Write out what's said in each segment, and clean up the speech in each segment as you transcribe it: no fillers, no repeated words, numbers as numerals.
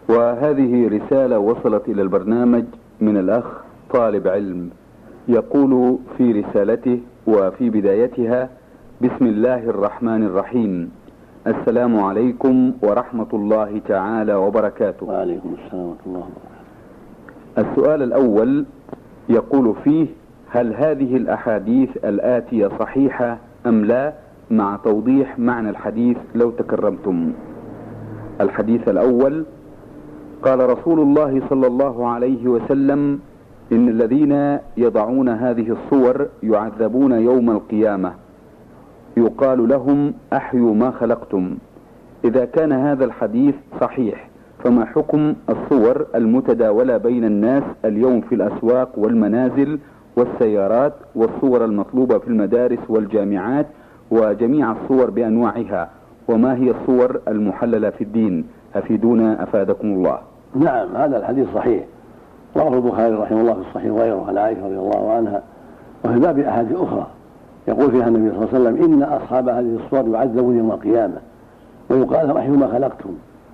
وهذه رسالة وصلت إلى البرنامج من الأخ طالب علم، يقول في رسالته وفي بدايتها: بسم الله الرحمن الرحيم، السلام عليكم ورحمة الله تعالى وبركاته. وعليكم السلام ورحمة الله وبركاته. السؤال الأول يقول فيه: هل هذه الأحاديث الآتية صحيحة أم لا، مع توضيح معنى الحديث لو تكرمتم. الحديث الأول: قال رسول الله صلى الله عليه وسلم: إن الذين يضعون هذه الصور يعذبون يوم القيامة، يقال لهم أحيوا ما خلقتم. إذا كان هذا الحديث صحيح، فما حكم الصور المتداولة بين الناس اليوم في الأسواق والمنازل والسيارات، والصور المطلوبة في المدارس والجامعات، وجميع الصور بأنواعها، وما هي الصور المحللة في الدين؟ أفيدونا أفادكم الله. نعم، هذا الحديث صحيح، رواه البخاري رحمه الله في الصحيح وغيره عن عائشة رضي الله عنها، وفي الباب أحاديث أخرى يقول فيها النبي صلى الله عليه وسلم: إن أصحاب هذه الصور يعذبون يوم القيامة ويقال لهم أحيوا ما خلقتم.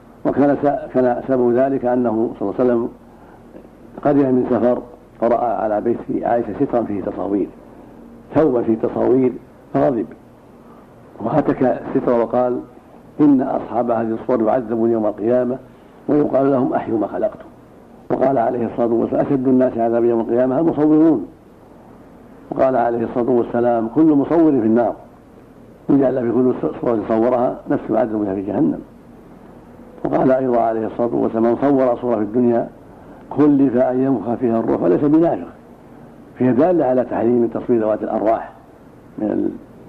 وكان سبب ذلك أنه صلى الله عليه وسلم قدم من سفر فرأى على بيت عائشة سترا فيه تصاوير، ثوبا فيه تصاوير، فغضب وهتك الستر وقال: إن أصحاب هذه الصور يعذبون يوم القيامة ويقال لهم أحيوا ما خلقتم. وقال عليه الصلاة والسلام: أشد الناس عذابا يوم القيامة المصورون. وقال عليه الصلاة والسلام: كل مصور في النار، وجعل في كل صورة صورها نفس يعذب بها في جهنم. وقال أيضا عليه الصلاة والسلام: من صور صورة في الدنيا كلف أن ينفخ فيها الروح وليس بنافخ. فيها دالة على تحريم تصوير ذوات الأرواح من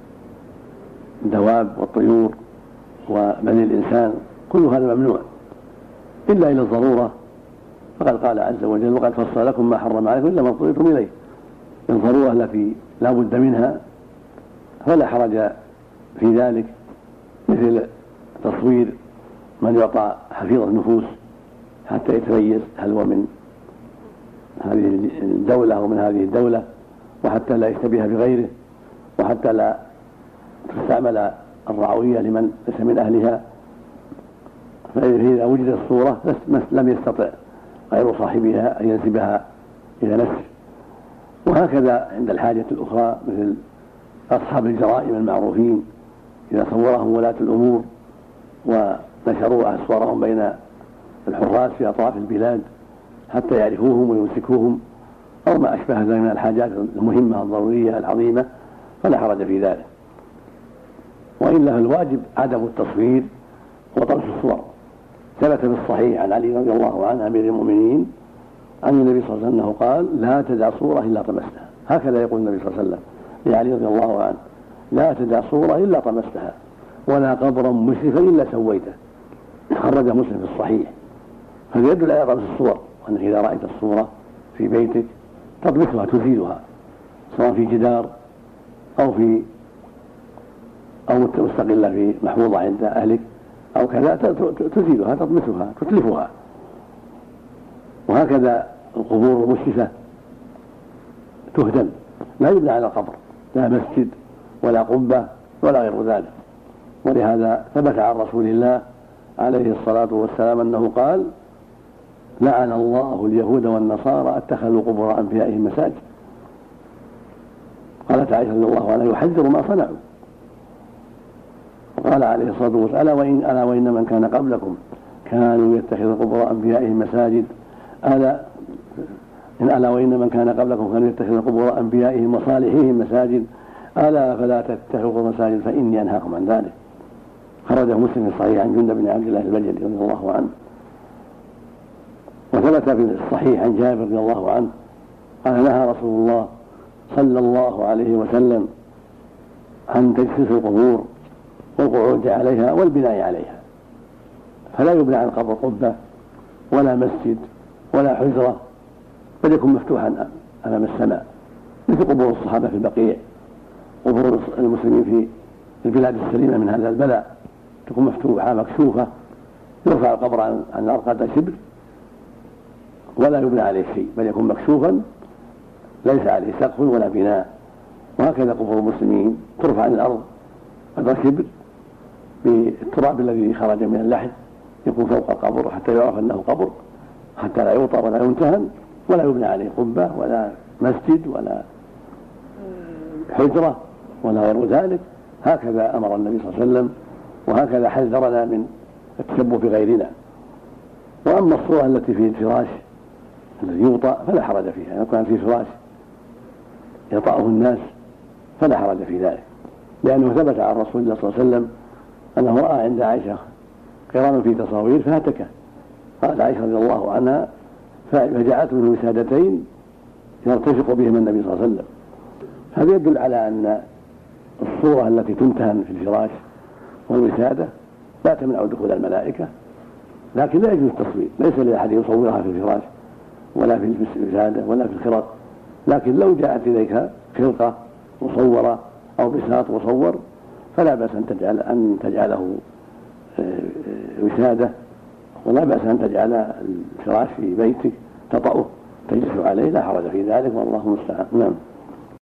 الدواب والطيور وبني الإنسان، كل هذا ممنوع إلا إلى الضرورة، فقد قال عز وجل: وقد فصل لكم ما حرم عليكم إلا ما اضطررتم إليه. الضرورة التي لا بد منها فلا حرج في ذلك، مثل تصوير من يعطى حفيظ النفوس حتى يتميز هل هو من هذه الدولة أو من هذه الدولة، وحتى لا يشتبه بغيره، وحتى لا تستعمل الرعوية لمن ليس من أهلها. فإذا وجدت الصورة لم يستطع غير صاحبها أن ينسبها إلى نفسه. وهكذا عند الحاجة الأخرى مثل أصحاب الجرائم المعروفين، إذا صورهم ولاة الأمور ونشروا صورهم بين الحراس في أطراف البلاد حتى يعرفوهم ويمسكوهم، أو ما أشبه ذلك من الحاجات المهمة الضرورية العظيمة، فلا حرج في ذلك. وإلا فالواجب عدم التصوير وطمس الصور. ثبت في الصحيح عن علي رضي الله عنه أمير المؤمنين عن النبي صلى الله عليه وسلم أنه قال: لا تدع صورة إلا طمستها. هكذا يقول النبي صلى الله عليه وسلم لعلي رضي الله عنه: لا تدع صورة إلا طمستها، ولا قبرا مشرفا إلا سويته. خرج مسلم في الصحيح. هذا يدل على طمس الصور، وأنك إذا رأيت الصورة في بيتك تطمسها تزيلها، سواء في جدار أو مستقلة في محفوظة عند أهلك أو كذا، تزيلها تطمسها تتلفها. وهكذا القبور المشرفة تهدم، لا يبنى على القبر لا مسجد ولا قبة ولا غير ذلك. ولهذا ثبت عن رسول الله عليه الصلاة والسلام أنه قال: لعن الله اليهود والنصارى اتخذوا قبور أنبيائهم مساجد. قالت عائشة رضي الله عنها: يحذر ما صنعوا. وقال عليه الصلاة والسلام: ألا وإن من كان قبلكم كانوا يتخذوا قبور أنبيائهم مساجد، ألا وإن من كان قبلكم كانوا يتخذوا قبور أنبيائهم وصالحيهم مساجد، ألا فلا تتخذوا مساجد فإني أنهاكم عن ذلك. خرجه مسلم في الصحيح عن جندب بن عبد الله البجلي رضي الله عنه. وثبت في الصحيح عن جابر رضي الله عنه قال: نهى رسول الله صلى الله عليه وسلم عن تجسيس القبور والقعود عليها والبناء عليها، فلا يبنى عن قبر قبة ولا مسجد ولا حجرة، بل يكون مفتوحا أمام السماء، مثل قبور الصحابة في البقيع، قبور المسلمين في البلاد السليمة من هذا البلاء تكون مفتوحة مكشوفة، يرفع القبر عن الأرض قدر شبر ولا يبنى عليه شيء، بل يكون مكشوفا ليس عليه سقف ولا بناء. وهكذا قبور المسلمين ترفع عن الأرض قدر شبر بالتراب الذي خرج من اللحد يكون فوق القبر حتى يعرف أنه قبر، حتى لا يوطى ولا يمتهن ولا يبنى عليه قبة ولا مسجد ولا حجرة ولا غير ذلك. هكذا أمر النبي صلى الله عليه وسلم، وهكذا حذرنا من التشبه بغيرنا. وأما الصورة التي في الفراش الذي يوطأ فلا حرج فيها، إذا كان في فراش يطأه الناس فلا حرج في ذلك، لأنه ثبت عن رسول الله صلى الله عليه وسلم أنه رأى عند عائشة قرانا في تصاوير فهتك، قالت عائشة رضي الله عنها فجعلت منه وسادتين يرتفق بهما النبي صلى الله عليه وسلم. هذا يدل على أن الصورة التي تمتهن في الفراش والوسادة لا تمنع دخول الملائكة، لكن لا يجوز التصوير، ليس لأحد يصورها في الفراش ولا في الوسادة ولا في الخرق، لكن لو جاءت إليك خرقة مصورة أو بساط مصور فلا بأس أن تجعله وسادة، ولا بأس أن تجعل الفراش في بيتك تطأه تجلس عليه، لا حرج في ذلك والله المستعان. نعم.